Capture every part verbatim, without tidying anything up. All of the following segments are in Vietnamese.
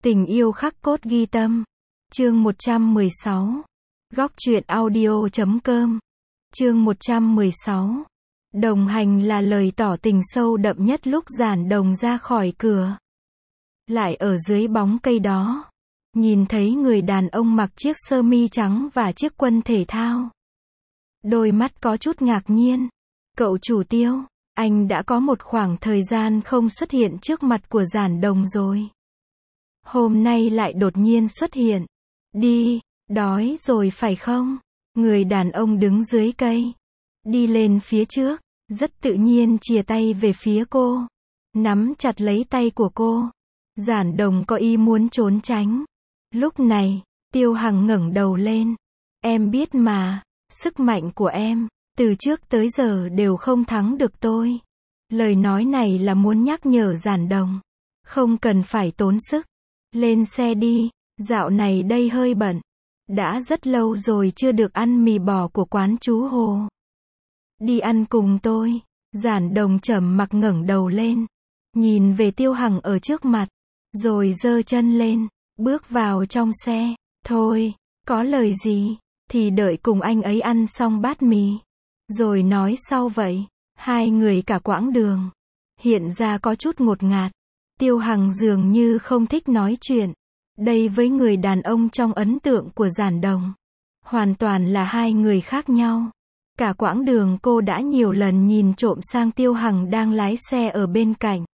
Tình yêu khắc cốt ghi tâm. Chương một trăm mười sáu. Góc truyện audio chấm com. Chương một trăm mười sáu. Đồng hành là lời tỏ tình sâu đậm nhất lúc Giản Đồng ra khỏi cửa. Lại ở dưới bóng cây đó, nhìn thấy người đàn ông mặc chiếc sơ mi trắng và chiếc quần thể thao. Đôi mắt có chút ngạc nhiên. Cậu chủ Tiêu, anh đã có một khoảng thời gian không xuất hiện trước mặt của Giản Đồng rồi. Hôm nay lại đột nhiên xuất hiện. Đi, đói rồi phải không? Người đàn ông đứng dưới cây, đi lên phía trước, rất tự nhiên chìa tay về phía cô, nắm chặt lấy tay của cô. Giản Đồng có ý muốn trốn tránh. Lúc này, Tiêu Hằng ngẩng đầu lên. Em biết mà, sức mạnh của em, từ trước tới giờ đều không thắng được tôi. Lời nói này là muốn nhắc nhở Giản Đồng, không cần phải tốn sức. Lên xe đi, dạo này đây hơi bận. Đã rất lâu rồi chưa được ăn mì bò của quán chú Hồ. Đi ăn cùng tôi. Giản Đồng trầm mặc ngẩng đầu lên, nhìn về Tiêu Hằng ở trước mặt, rồi giơ chân lên, bước vào trong xe. Thôi, có lời gì, thì đợi cùng anh ấy ăn xong bát mì, rồi nói sau vậy. Hai người cả quãng đường, hiện ra có chút ngột ngạt. Tiêu Hằng dường như không thích nói chuyện. Đây với người đàn ông trong ấn tượng của Giản Đồng, hoàn toàn là hai người khác nhau. Cả quãng đường cô đã nhiều lần nhìn trộm sang Tiêu Hằng đang lái xe ở bên cạnh.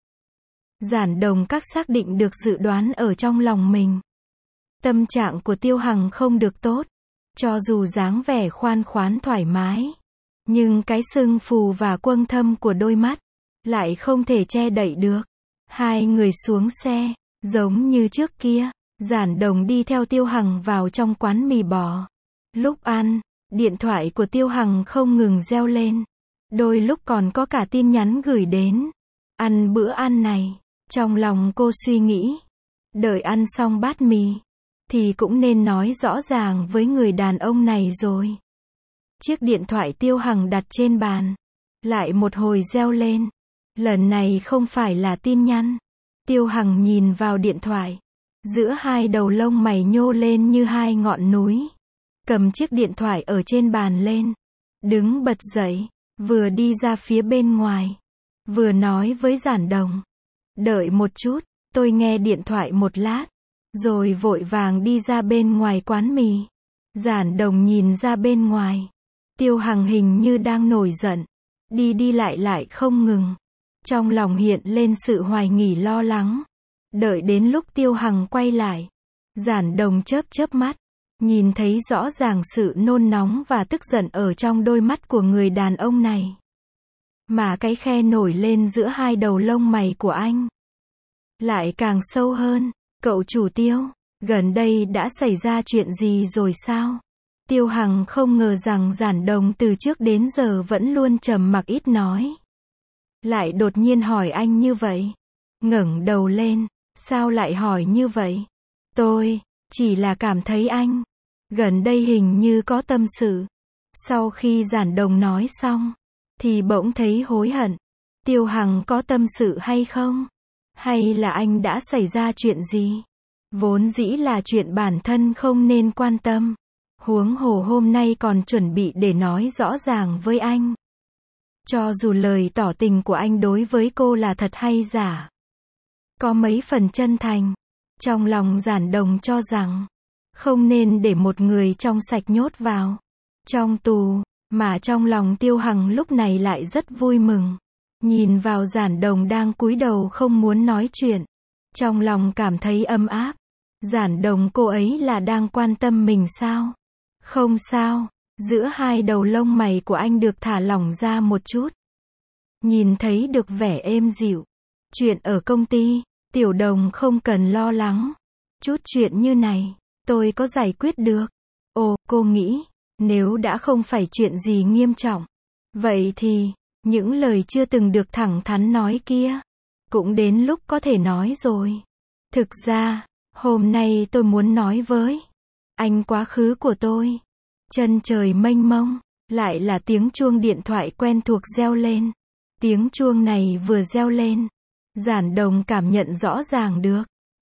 Giản Đồng các xác định được dự đoán ở trong lòng mình. Tâm trạng của Tiêu Hằng không được tốt. Cho dù dáng vẻ khoan khoái thoải mái, nhưng cái sưng phù và quầng thâm của đôi mắt lại không thể che đậy được. Hai người xuống xe, giống như trước kia, Giản Đồng đi theo Tiêu Hằng vào trong quán mì bò. Lúc ăn, điện thoại của Tiêu Hằng không ngừng reo lên. Đôi lúc còn có cả tin nhắn gửi đến. Ăn bữa ăn này, trong lòng cô suy nghĩ, đợi ăn xong bát mì, thì cũng nên nói rõ ràng với người đàn ông này rồi. Chiếc điện thoại Tiêu Hằng đặt trên bàn, lại một hồi reo lên. Lần này không phải là tin nhắn. Tiêu Hằng nhìn vào điện thoại, giữa hai đầu lông mày nhô lên như hai ngọn núi. Cầm chiếc điện thoại ở trên bàn lên, đứng bật dậy, vừa đi ra phía bên ngoài, vừa nói với Giản Đồng. Đợi một chút, tôi nghe điện thoại một lát, rồi vội vàng đi ra bên ngoài quán mì. Giản Đồng nhìn ra bên ngoài. Tiêu Hằng hình như đang nổi giận, đi đi lại lại không ngừng. Trong lòng hiện lên sự hoài nghi lo lắng. Đợi đến lúc Tiêu Hằng quay lại, Giản Đồng chớp chớp mắt, nhìn thấy rõ ràng sự nôn nóng và tức giận ở trong đôi mắt của người đàn ông này. Mà cái khe nổi lên giữa hai đầu lông mày của anh lại càng sâu hơn. Cậu chủ Tiêu, gần đây đã xảy ra chuyện gì rồi sao? Tiêu Hằng không ngờ rằng Giản Đồng từ trước đến giờ vẫn luôn trầm mặc ít nói, lại đột nhiên hỏi anh như vậy. Ngẩng đầu lên, sao lại hỏi như vậy? Tôi chỉ là cảm thấy anh gần đây hình như có tâm sự. Sau khi Giản Đồng nói xong, thì bỗng thấy hối hận. Tiêu Hằng có tâm sự hay không? Hay là anh đã xảy ra chuyện gì? Vốn dĩ là chuyện bản thân không nên quan tâm. Huống hồ hôm nay còn chuẩn bị để nói rõ ràng với anh. Cho dù lời tỏ tình của anh đối với cô là thật hay giả, có mấy phần chân thành, trong lòng Giản Đồng cho rằng không nên để một người trong sạch nhốt vào trong tù. Mà trong lòng Tiêu Hằng lúc này lại rất vui mừng. Nhìn vào Giản Đồng đang cúi đầu không muốn nói chuyện, trong lòng cảm thấy ấm áp. Giản Đồng cô ấy là đang quan tâm mình sao? Không sao. Giữa hai đầu lông mày của anh được thả lỏng ra một chút, nhìn thấy được vẻ êm dịu. Chuyện ở công ty, Tiểu Đồng không cần lo lắng. Chút chuyện như này, tôi có giải quyết được. Ồ, cô nghĩ, nếu đã không phải chuyện gì nghiêm trọng, vậy thì, những lời chưa từng được thẳng thắn nói kia, cũng đến lúc có thể nói rồi. Thực ra, hôm nay tôi muốn nói với anh quá khứ của tôi. Chân trời mênh mông, lại là tiếng chuông điện thoại quen thuộc reo lên. Tiếng chuông này vừa reo lên, Giản Đồng cảm nhận rõ ràng được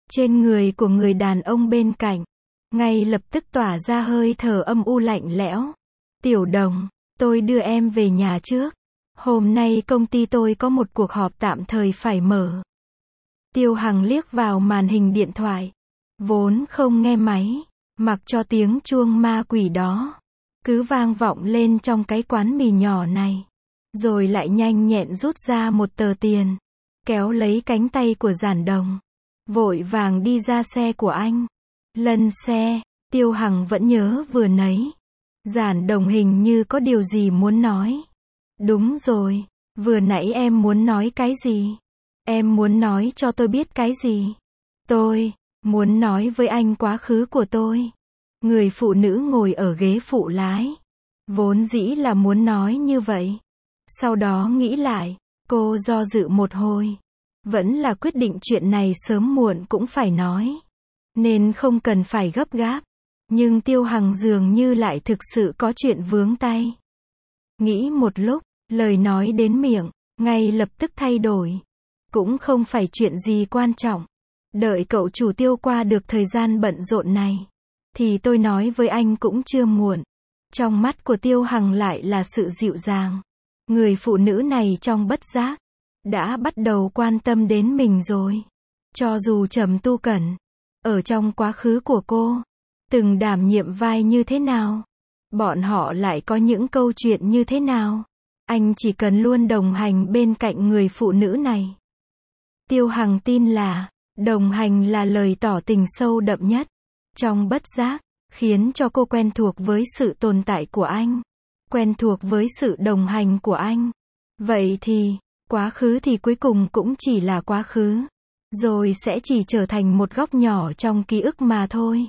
Trên người của người đàn ông bên cạnh, ngay lập tức tỏa ra hơi thở âm u lạnh lẽo. Tiểu Đồng, tôi đưa em về nhà trước. Hôm nay công ty tôi có một cuộc họp tạm thời phải mở. Tiêu Hằng liếc vào màn hình điện thoại. Vốn không nghe máy, mặc cho tiếng chuông ma quỷ đó cứ vang vọng lên trong cái quán mì nhỏ này. Rồi lại nhanh nhẹn rút ra một tờ tiền, kéo lấy cánh tay của Giản Đồng, vội vàng đi ra xe của anh. Lân xe, Tiêu Hằng vẫn nhớ vừa nấy. Giản Đồng hình như có điều gì muốn nói. Đúng rồi, vừa nãy em muốn nói cái gì? Em muốn nói cho tôi biết cái gì? Tôi muốn nói với anh quá khứ của tôi. Người phụ nữ ngồi ở ghế phụ lái vốn dĩ là muốn nói như vậy. Sau đó nghĩ lại, cô do dự một hồi, vẫn là quyết định chuyện này sớm muộn cũng phải nói, nên không cần phải gấp gáp. Nhưng Tiêu Hằng dường như lại thực sự có chuyện vướng tay. Nghĩ một lúc, lời nói đến miệng, ngay lập tức thay đổi. Cũng không phải chuyện gì quan trọng. Đợi cậu chủ Tiêu qua được thời gian bận rộn này, thì tôi nói với anh cũng chưa muộn. Trong mắt của Tiêu Hằng lại là sự dịu dàng. Người phụ nữ này trong bất giác đã bắt đầu quan tâm đến mình rồi. Cho dù Trầm Tu Cẩn ở trong quá khứ của cô từng đảm nhiệm vai như thế nào, bọn họ lại có những câu chuyện như thế nào, anh chỉ cần luôn đồng hành bên cạnh người phụ nữ này. Tiêu Hằng tin là đồng hành là lời tỏ tình sâu đậm nhất. Trong bất giác khiến cho cô quen thuộc với sự tồn tại của anh, quen thuộc với sự đồng hành của anh. Vậy thì quá khứ thì cuối cùng cũng chỉ là quá khứ, rồi sẽ chỉ trở thành một góc nhỏ trong ký ức mà thôi.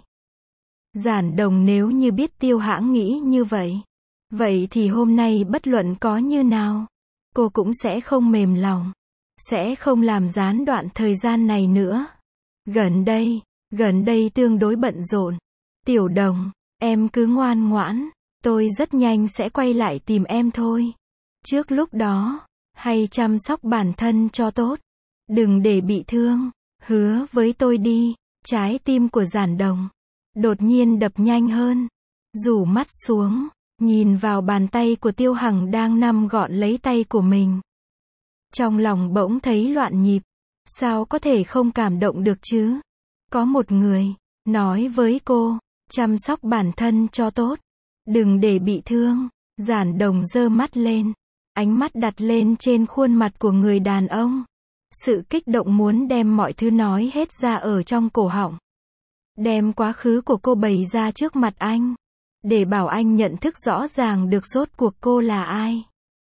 Giản Đồng nếu như biết Tiêu Hãng nghĩ như vậy, vậy thì hôm nay bất luận có như nào, cô cũng sẽ không mềm lòng, sẽ không làm gián đoạn thời gian này nữa. Gần đây, gần đây tương đối bận rộn. Tiểu Đồng, em cứ ngoan ngoãn, tôi rất nhanh sẽ quay lại tìm em thôi. Trước lúc đó, hãy chăm sóc bản thân cho tốt, đừng để bị thương, hứa với tôi đi. Trái tim của Giản Đồng đột nhiên đập nhanh hơn, rủ mắt xuống, nhìn vào bàn tay của Tiêu Hằng đang nắm gọn lấy tay của mình. Trong lòng bỗng thấy loạn nhịp, sao có thể không cảm động được chứ? Có một người nói với cô, chăm sóc bản thân cho tốt, đừng để bị thương. Giản Đồng giơ mắt lên, ánh mắt đặt lên trên khuôn mặt của người đàn ông. Sự kích động muốn đem mọi thứ nói hết ra ở trong cổ họng. Đem quá khứ của cô bày ra trước mặt anh, để bảo anh nhận thức rõ ràng được rốt cuộc cô là ai.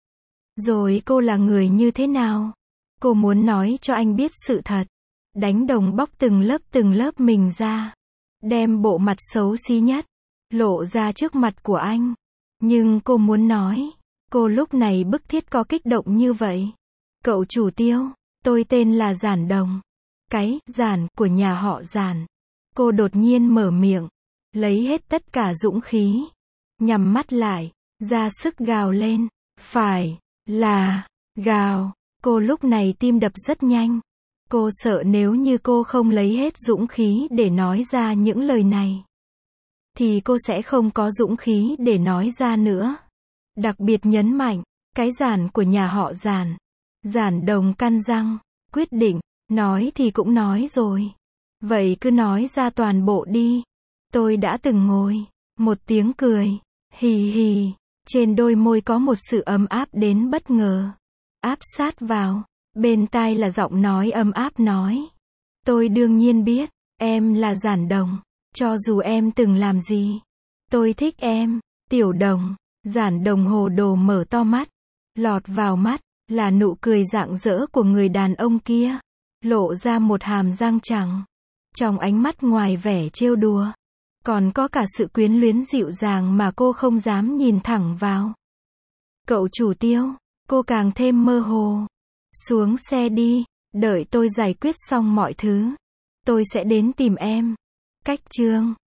Rồi cô là người như thế nào. Cô muốn nói cho anh biết sự thật. Đánh đồng bóc từng lớp từng lớp mình ra. Đem bộ mặt xấu xí nhất lộ ra trước mặt của anh. Nhưng cô muốn nói, cô lúc này bức thiết có kích động như vậy. Cậu chủ Tiêu, tôi tên là Giản Đồng. Cái Giản của nhà họ Giản. Cô đột nhiên mở miệng, lấy hết tất cả dũng khí, nhắm mắt lại, ra sức gào lên. Phải là gào. Cô lúc này tim đập rất nhanh. Cô sợ nếu như cô không lấy hết dũng khí để nói ra những lời này, thì cô sẽ không có dũng khí để nói ra nữa. Đặc biệt nhấn mạnh, cái Giản của nhà họ Giản. Giản Đồng căn răng, quyết định, nói thì cũng nói rồi. Vậy cứ nói ra toàn bộ đi. Tôi đã từng ngồi. Một tiếng cười, hì hì, trên đôi môi có một sự ấm áp đến bất ngờ. Áp sát vào, bên tai là giọng nói ấm áp nói. Tôi đương nhiên biết, em là Giản Đồng. Cho dù em từng làm gì, tôi thích em. Tiểu Đồng. Giản Đồng hồ đồ mở to mắt. Lọt vào mắt là nụ cười rạng rỡ của người đàn ông kia, lộ ra một hàm răng trắng. Trong ánh mắt ngoài vẻ trêu đùa, còn có cả sự quyến luyến dịu dàng mà cô không dám nhìn thẳng vào. Cậu chủ Tiêu, cô càng thêm mơ hồ. Xuống xe đi, đợi tôi giải quyết xong mọi thứ, tôi sẽ đến tìm em. Cách chương